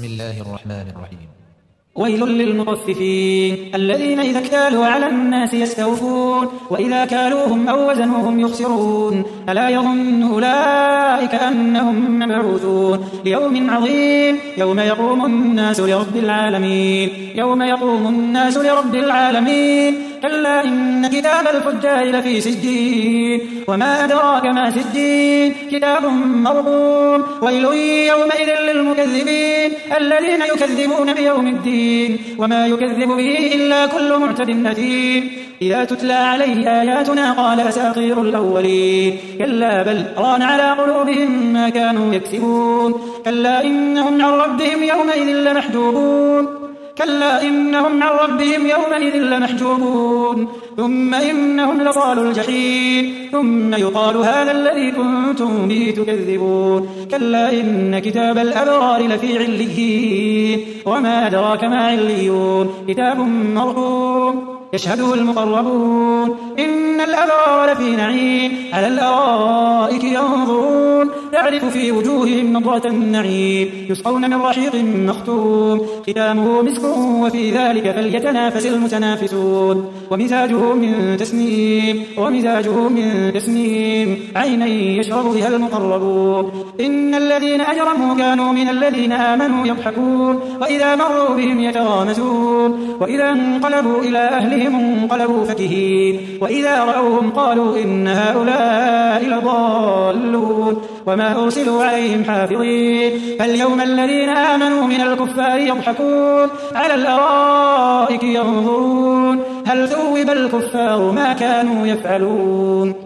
بسم الله الرحمن الرحيم. ويل للمطففين الذين إذا اكتالوا على الناس يستوفون وإذا كالوهم أو وزنوهم يخسرون ألا يظن أولئك أنهم مبعوثون ليوم عظيم يوم يقوم الناس لرب العالمين كلا إن كتاب الفجار لفي سجين وما أدراك ما سجين كتاب مرقوم ويل يومئذ للمكذبين الذين يكذبون بيوم الدين وما يكذب به إلا كل معتد أثيم إذا تتلى عليه آياتنا قال أساطير الأولين كلا بل ران على قلوبهم ما كانوا يكسبون كلا إنهم عن ربهم يومئذ لمحجوبون ثم إنهم لصالوا الجحيم ثم يقال هذا الذي كنتم به تكذبون كلا إن كتاب الأبرار لفي عليين وما أدراك ما عليون كتاب مرقوم يشهده المقربون إن الأبرار لفي نعيم على الأرائك ينظرون تعرف في وجوههم نضرة النعيم يسقون من رحيق مختوم ختامه مسك وفي ذلك فليتنافس المتنافسون ومزاجه من تسنيم عينا يشرب بها المقربون إن الذين أجرموا كانوا من الذين آمنوا يضحكون وإذا مروا بهم يتغامزون وإذا انقلبوا إلى أهلهم انقلبوا فكهين وإذا رأوهم قالوا إن هؤلاء لضالون وما أرسلوا عليهم حافظين فاليوم الذين آمنوا من الكفار يضحكون على الأرائك ينظرون هل ثوب الكفار ما كانوا يفعلون